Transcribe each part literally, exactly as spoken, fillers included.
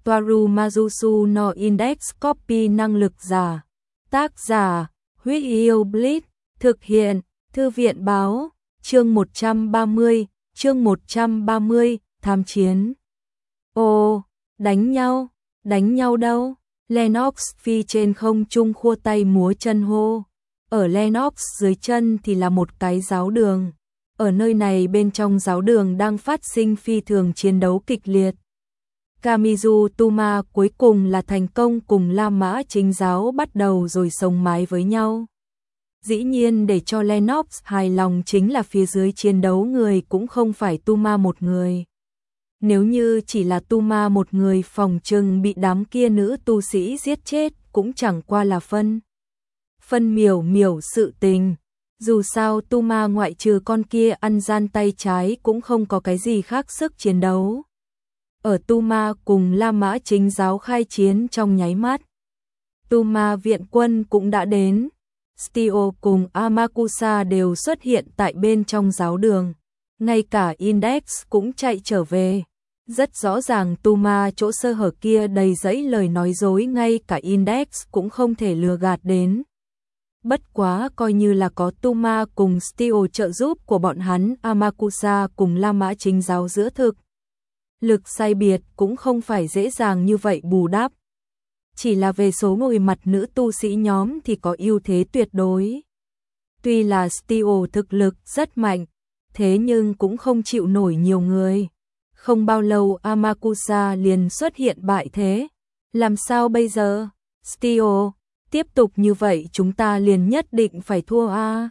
Toaru Majusu no Index Copy năng lực giả. Tác giả, Huyết Yêu Blitz, thực hiện, Thư viện báo, chương một trăm ba mươi, chương một trăm ba mươi, tham chiến. Ồ, đánh nhau, đánh nhau đâu? Lennox phi trên không trung khua tay múa chân hô. Ở Lennox dưới chân thì là một cái giáo đường. Ở nơi này bên trong giáo đường đang phát sinh phi thường chiến đấu kịch liệt. Kamizu Tuma cuối cùng là thành công cùng La Mã Chính giáo bắt đầu rồi sống mái với nhau. Dĩ nhiên để cho Lennox hài lòng chính là phía dưới chiến đấu người cũng không phải Tuma một người. Nếu như chỉ là Tuma một người phòng trừng bị đám kia nữ tu sĩ giết chết cũng chẳng qua là phân. Phân miểu miểu sự tình. Dù sao Tuma ngoại trừ con kia ăn gian tay trái cũng không có cái gì khác sức chiến đấu. Ở Tuma cùng La Mã Chính giáo khai chiến trong nháy mắt. Tuma viện quân cũng đã đến. Stio cùng Amakusa đều xuất hiện tại bên trong giáo đường. Ngay cả Index cũng chạy trở về. Rất rõ ràng Tuma chỗ sơ hở kia đầy dẫy lời nói dối ngay cả Index cũng không thể lừa gạt đến. Bất quá coi như là có Tuma cùng Stio trợ giúp của bọn hắn, Amakusa cùng La Mã Chính giáo giữa thực. Lực sai biệt cũng không phải dễ dàng như vậy bù đắp. Chỉ là về số ngồi mặt nữ tu sĩ nhóm thì có ưu thế tuyệt đối. Tuy là Stio thực lực rất mạnh, thế nhưng cũng không chịu nổi nhiều người. Không bao lâu Amakusa liền xuất hiện bại thế. Làm sao bây giờ? Stio, tiếp tục như vậy chúng ta liền nhất định phải thua a. À?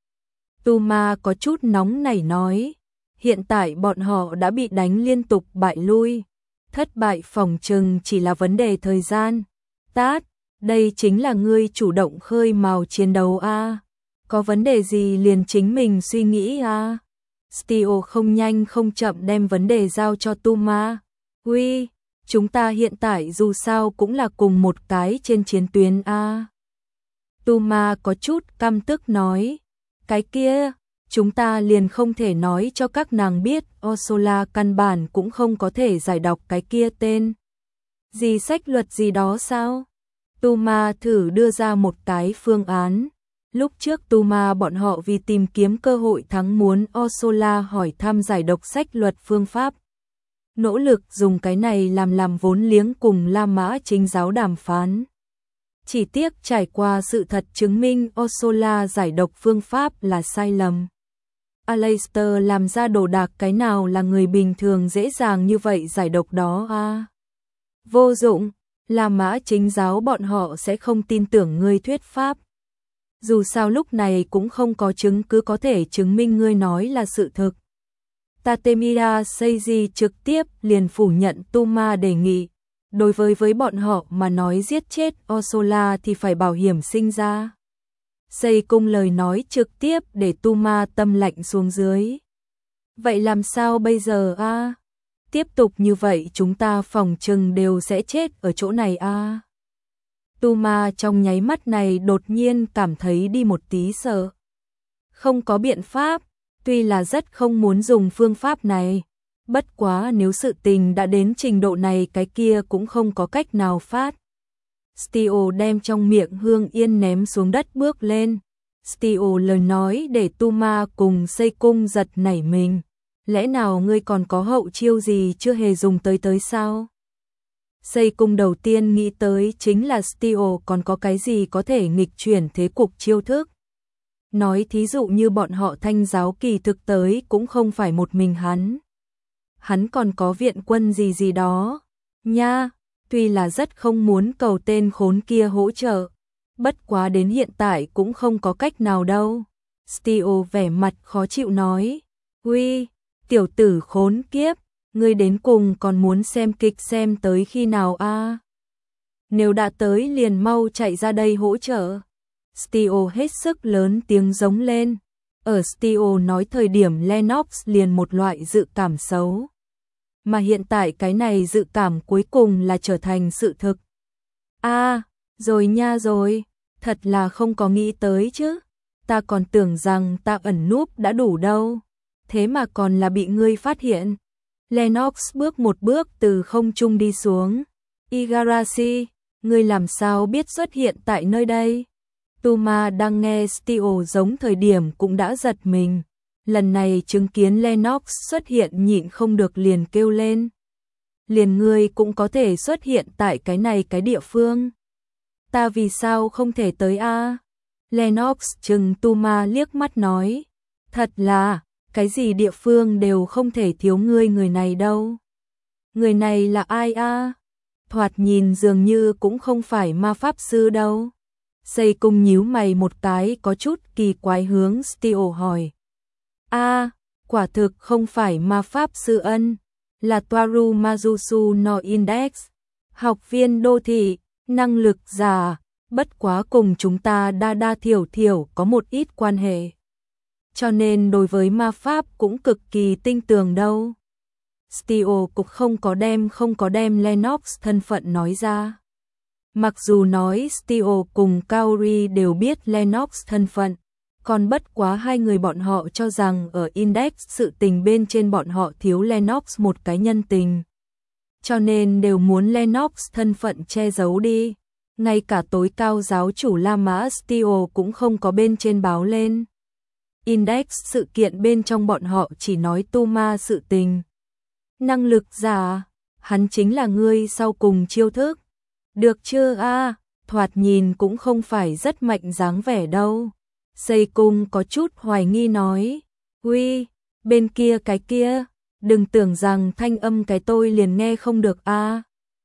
Tuma có chút nóng nảy nói. Hiện tại bọn họ đã bị đánh liên tục bại lui. Thất bại phòng trừng chỉ là vấn đề thời gian. Tát, đây chính là ngươi chủ động khơi mào chiến đấu a. À? Có vấn đề gì liền chính mình suy nghĩ a. À? Stio không nhanh không chậm đem vấn đề giao cho Tuma. Uy, chúng ta hiện tại dù sao cũng là cùng một cái trên chiến tuyến a. À? Tuma có chút căm tức nói. Cái kia, chúng ta liền không thể nói cho các nàng biết Osola căn bản cũng không có thể giải đọc cái kia tên. Gì sách luật gì đó sao? Tuma thử đưa ra một cái phương án. Lúc trước Tuma bọn họ vì tìm kiếm cơ hội thắng muốn Osola hỏi thăm giải đọc sách luật phương pháp. Nỗ lực dùng cái này làm làm vốn liếng cùng La Mã Chính giáo đàm phán. Chỉ tiếc trải qua sự thật chứng minh Osola giải độc phương pháp là sai lầm. Aleister làm ra đồ đạc cái nào là người bình thường dễ dàng như vậy giải độc đó a. À? Vô dụng, La Mã Chính giáo bọn họ sẽ không tin tưởng ngươi thuyết pháp. Dù sao lúc này cũng không có chứng cứ có thể chứng minh ngươi nói là sự thực. Tatemira Seiji trực tiếp liền phủ nhận Tuma đề nghị. Đối với với bọn họ mà nói giết chết Osola thì phải bảo hiểm sinh ra. Sei cung lời nói trực tiếp để Tuma tâm lạnh xuống dưới. Vậy làm sao bây giờ a? À? Tiếp tục như vậy chúng ta phòng trừng đều sẽ chết ở chỗ này a. À? Tuma trong nháy mắt này đột nhiên cảm thấy đi một tí sợ. Không có biện pháp, tuy là rất không muốn dùng phương pháp này. Bất quá nếu sự tình đã đến trình độ này cái kia cũng không có cách nào phát. Stio đem trong miệng hương yên ném xuống đất bước lên. Stio lời nói để Tuma cùng Sei cung giật nảy mình. Lẽ nào ngươi còn có hậu chiêu gì chưa hề dùng tới tới sao? Sei cung đầu tiên nghĩ tới chính là Stio còn có cái gì có thể nghịch chuyển thế cục chiêu thức. Nói thí dụ như bọn họ Thanh giáo kỳ thực tới cũng không phải một mình hắn. Hắn còn có viện quân gì gì đó. Nha, tuy là rất không muốn cầu tên khốn kia hỗ trợ. Bất quá đến hiện tại cũng không có cách nào đâu. Stio vẻ mặt khó chịu nói. Uy, tiểu tử khốn kiếp, ngươi đến cùng còn muốn xem kịch xem tới khi nào a? À? Nếu đã tới liền mau chạy ra đây hỗ trợ. Stio hết sức lớn tiếng giống lên. Ở Stio nói thời điểm Lennox liền một loại dự cảm xấu. Mà hiện tại cái này dự cảm cuối cùng là trở thành sự thực. A, à, rồi nha rồi, thật là không có nghĩ tới chứ. Ta còn tưởng rằng ta ẩn núp đã đủ đâu. Thế mà còn là bị ngươi phát hiện. Lennox bước một bước từ không trung đi xuống. Igarashi, ngươi làm sao biết xuất hiện tại nơi đây? Tuma đang nghe Steel giống thời điểm cũng đã giật mình. Lần này chứng kiến Lennox xuất hiện nhịn không được liền kêu lên. Liền ngươi cũng có thể xuất hiện tại cái này cái địa phương. Ta vì sao không thể tới a? Lennox chừng Tuma liếc mắt nói. Thật là, cái gì địa phương đều không thể thiếu ngươi người này đâu. Người này là ai a? Thoạt nhìn dường như cũng không phải ma pháp sư đâu. Xây cung nhíu mày một cái có chút kỳ quái hướng Steel hỏi. A, quả thực không phải ma pháp sư ân, là Toaru Majusu no Index, học viên đô thị, năng lực giả, bất quá cùng chúng ta đa đa thiểu thiểu có một ít quan hệ. Cho nên đối với ma pháp cũng cực kỳ tinh tường đâu. Steel cũng không có đem không có đem Lennox thân phận nói ra. Mặc dù nói Steel cùng Kaori đều biết Lennox thân phận, còn bất quá hai người bọn họ cho rằng ở Index sự tình bên trên bọn họ thiếu Lennox một cái nhân tình. Cho nên đều muốn Lennox thân phận che giấu đi. Ngay cả tối cao giáo chủ La Mã Steel cũng không có bên trên báo lên. Index sự kiện bên trong bọn họ chỉ nói Tuma sự tình. Năng lực giả, hắn chính là ngươi sau cùng chiêu thức. Được chưa a? Thoạt nhìn cũng không phải rất mạnh dáng vẻ đâu. Xây cung có chút hoài nghi nói. Uy, bên kia cái kia, đừng tưởng rằng thanh âm cái tôi liền nghe không được a.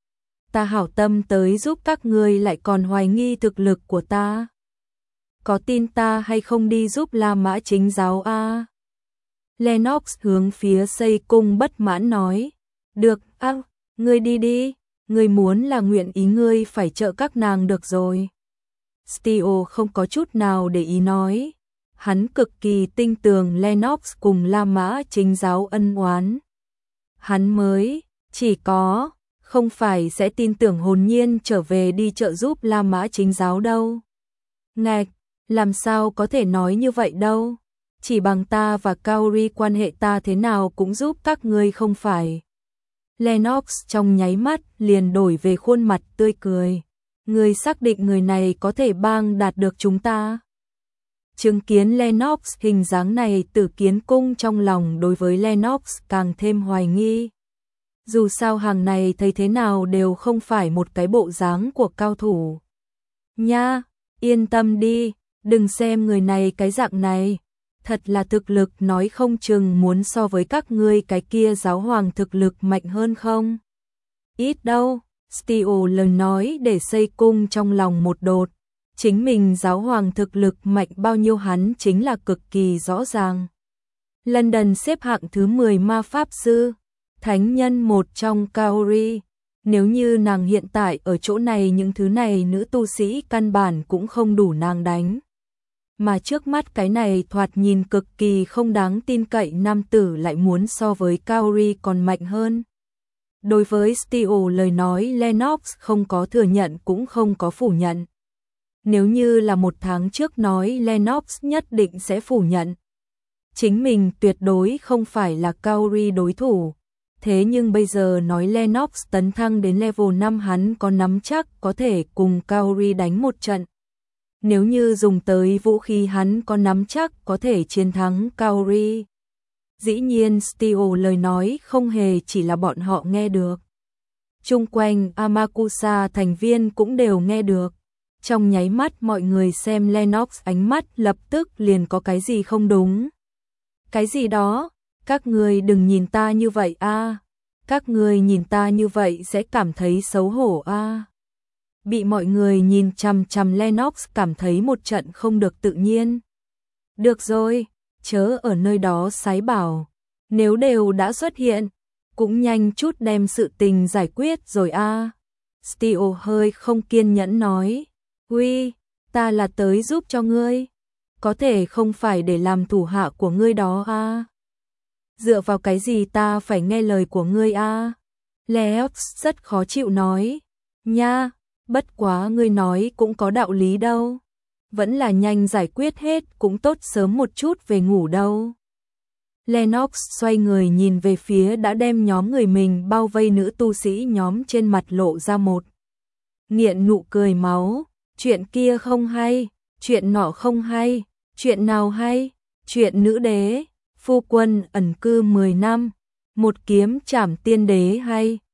Ta hảo tâm tới giúp các ngươi lại còn hoài nghi thực lực của ta. Có tin ta hay không đi giúp La Mã chính giáo a? Lennox hướng phía xây cung bất mãn nói. Được, a, ngươi đi đi, ngươi muốn là nguyện ý ngươi phải trợ các nàng được rồi. Steel không có chút nào để ý nói. Hắn cực kỳ tinh tường Lennox cùng La Mã chính giáo ân oán. Hắn mới, chỉ có, không phải sẽ tin tưởng hồn nhiên trở về đi trợ giúp La Mã chính giáo đâu. Ngạch, làm sao có thể nói như vậy đâu. Chỉ bằng ta và Kaori quan hệ ta thế nào cũng giúp các ngươi không phải. Lennox trong nháy mắt liền đổi về khuôn mặt tươi cười. Ngươi xác định người này có thể bang đạt được chúng ta. Chứng kiến Lennox hình dáng này Tử Kiến Cung trong lòng đối với Lennox càng thêm hoài nghi. Dù sao hàng này thấy thế nào đều không phải một cái bộ dáng của cao thủ. Nha, yên tâm đi, đừng xem người này cái dạng này. Thật là thực lực nói không chừng muốn so với các ngươi cái kia giáo hoàng thực lực mạnh hơn không? Ít đâu, Steel lời nói để xây cung trong lòng một đột. Chính mình giáo hoàng thực lực mạnh bao nhiêu hắn chính là cực kỳ rõ ràng. London xếp hạng thứ mười ma pháp sư, thánh nhân một trong Kaori. Nếu như nàng hiện tại ở chỗ này những thứ này nữ tu sĩ căn bản cũng không đủ nàng đánh. Mà trước mắt cái này thoạt nhìn cực kỳ không đáng tin cậy nam tử lại muốn so với Kaori còn mạnh hơn. Đối với Steel lời nói Lennox không có thừa nhận cũng không có phủ nhận. Nếu như là một tháng trước nói Lennox nhất định sẽ phủ nhận. Chính mình tuyệt đối không phải là Kaori đối thủ. Thế nhưng bây giờ nói Lennox tấn thăng đến level năm hắn có nắm chắc có thể cùng Kaori đánh một trận. Nếu như dùng tới vũ khí hắn có nắm chắc có thể chiến thắng Kaori. Dĩ nhiên Steel lời nói không hề chỉ là bọn họ nghe được. Chung quanh Amakusa thành viên cũng đều nghe được. Trong nháy mắt mọi người xem Lennox ánh mắt lập tức liền có cái gì không đúng. Cái gì đó? Các người đừng nhìn ta như vậy a. Các người nhìn ta như vậy sẽ cảm thấy xấu hổ a. Bị mọi người nhìn chằm chằm Lennox cảm thấy một trận không được tự nhiên. Được rồi, chớ ở nơi đó sái bảo. Nếu đều đã xuất hiện, cũng nhanh chút đem sự tình giải quyết rồi a. Steel hơi không kiên nhẫn nói. Uy, ta là tới giúp cho ngươi. Có thể không phải để làm thủ hạ của ngươi đó a. Dựa vào cái gì ta phải nghe lời của ngươi a? Lennox rất khó chịu nói. Nha, bất quá ngươi nói cũng có đạo lý đâu. Vẫn là nhanh giải quyết hết cũng tốt sớm một chút về ngủ đâu. Lennox xoay người nhìn về phía đã đem nhóm người mình bao vây nữ tu sĩ, nhóm trên mặt lộ ra một nghiện nụ cười máu. Chuyện kia không hay, chuyện nọ không hay, chuyện nào hay? Chuyện nữ đế, phu quân ẩn cư mười năm, một kiếm trảm tiên đế hay?